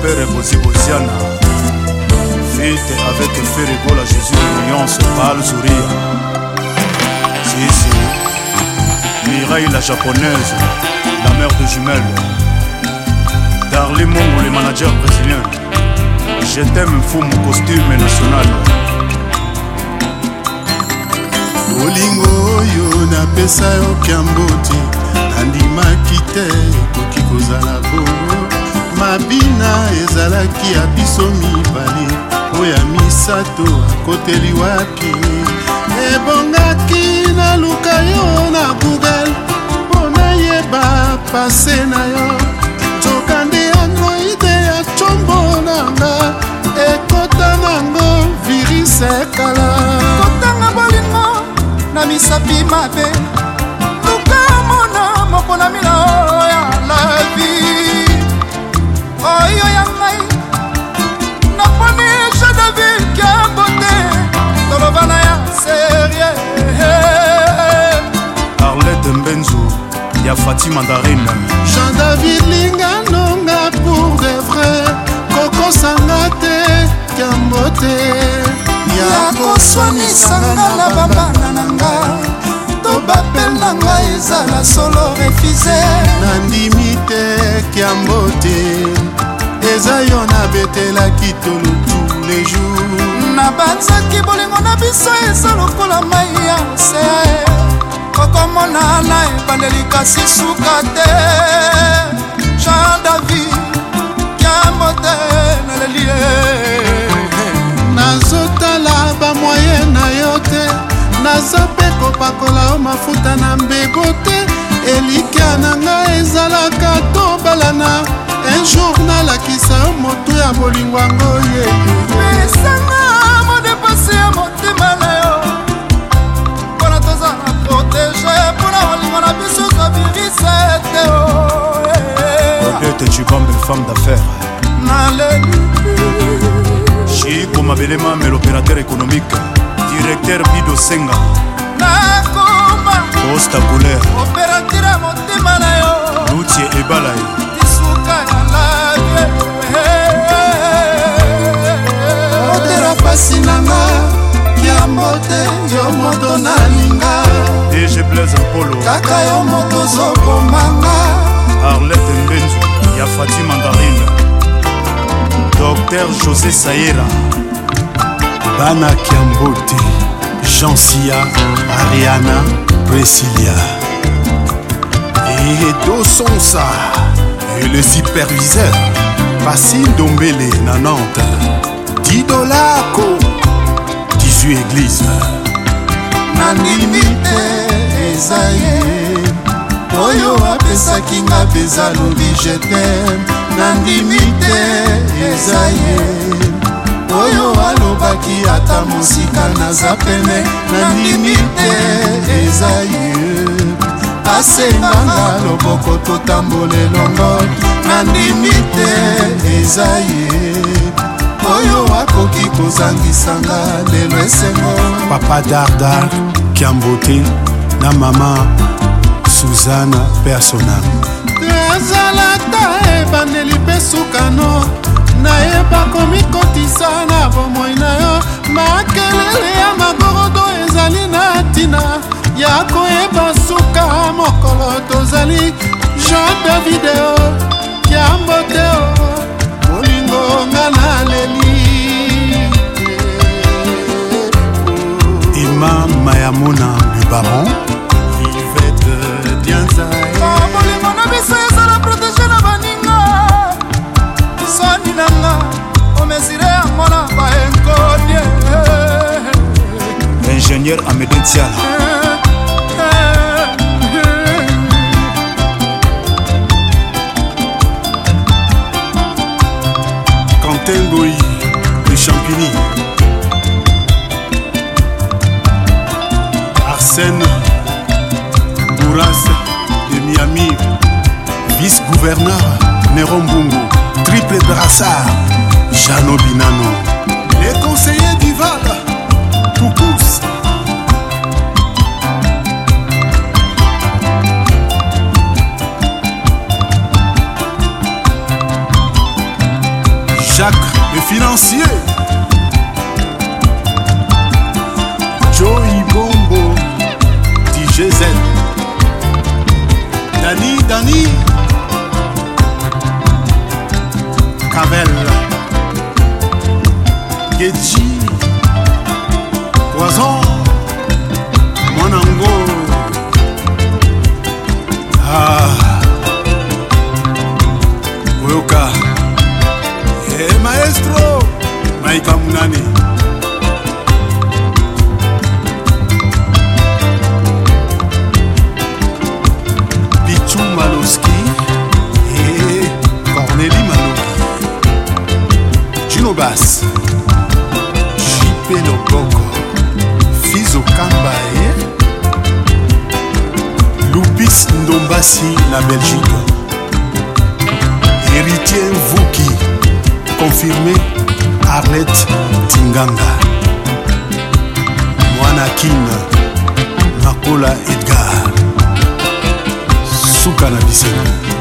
père Bozi Boziana. Vite avec Ferrego, la Jésus de Lyonce, Bal Zouria. Si, Mireille la japonaise, la mère de jumelles. Darly Mongo, les managers brésiliens. Je t'aime fou mon costume national. Bolingo oyo napesa yo Kiamboti, nandimaki te ekoki kozala bongo. Mabina ezalaki ya biso mibale, oya misato akoteli wapi. Ebongaki naluka yo na Google, mpona yeba pase na yo. Tokande androide ya chombo nanga, ekota nango virus ekala. Kotanga bolingo na misapi mabe, luka mona mokona mila oya la vie. Oyo ya ngai naponi je David Kiambote, tolobana ya serie. Arlette Mbenzo, ya Fatima Mandarine. Jean-David Linganonga pour de vrai, Koko Sangate Kiambote. Ya koswanisanga na bambana nanga, to bapel nanga ezala solo refuse. Nandimi te Kiambote, eza yo nabetelaki tolo tous les jours. Nabanzaki bolingo na biso eza lokola mai ya osea, kokomona na ebandeli kasi suka te. Jean-David Kiambote nalelie. Nazotala bamoye na yo te, naza mpe kopakola yo mafuta na mbebo te. Elikya na ngai ezalaka tobalana, un jour nalakisa yo moto ya bolingo yango ye. Pesanga modepase ya motema na yo, mpona tozala protege, mpona bolingo na biso za virise te. Odette Chibambe, femme d'affaires. Naleli Chico Mabelema, mais l'opérateur économique. Directeur Bido Senga. nakoma Costa Couleur. opérateur ya motema na yo, Loutier Ebalaï. lisuka ya lavie. Otera pasi nanga Kiambote, yo moto nalinga. DG Blaise Polo. Kaka yo moto zokomanga. Arlette Mbenzo, ya Fatima Mandarine. Docteur José Saïra. Bana Kiambote, Jean Sia, Ariana, Priscilla et Dosonsa. Et le superviseur Passine Dombele na Nantes, Didolako, 18 églises. Nandimi te ezaye, oyo apesaki nga peza lobi je t'aime. Nandimi te ezaye, oyo alobaki ata mosika naza pene. Nandimi te ezaye, asenganga loboko totambola elongo. Nandimi te ezaye, oyo akoki kozangisanga lelo esengo. Papa Dardar Kiambote na mama Suzana Persona. Ezalata ebandeli mpe sukano, nayeba komikotisa na bomoi na yo. Makelele ya magorodo ezali na ntina ya koyeba suka mokolo tozali. Jean-David Kiambote bolingo nga naleli. Imam Mayamona le baron, Yvette Dianzae. Bolingo na biso ezala protege na baninga, soni nanga omesire yango na baenkodie. Ingénieur Amédée Tiala. Quentin Goyi de Champigny. Arsène Bourras de Miami. Vice-gouverneur Néron Bungo. Triple brassard Jeannot Binano. Les conseillers du Val Poukous. Jacques le financier, Joey Bombo, DJZ, Dani, Cavel, Gedji, Poison, Monango. Oyoka, maestro, Maika Munani. Pichu Maloski et Cornélie Maloki. Juno Bass, JP Loboko, Fizo Kambaye, Lupis Ndombasi, la Belgique. Héritier Vuki, confirmé Arlette Tinganga. Moanakin, Makola Edgar, Soukana Bissena.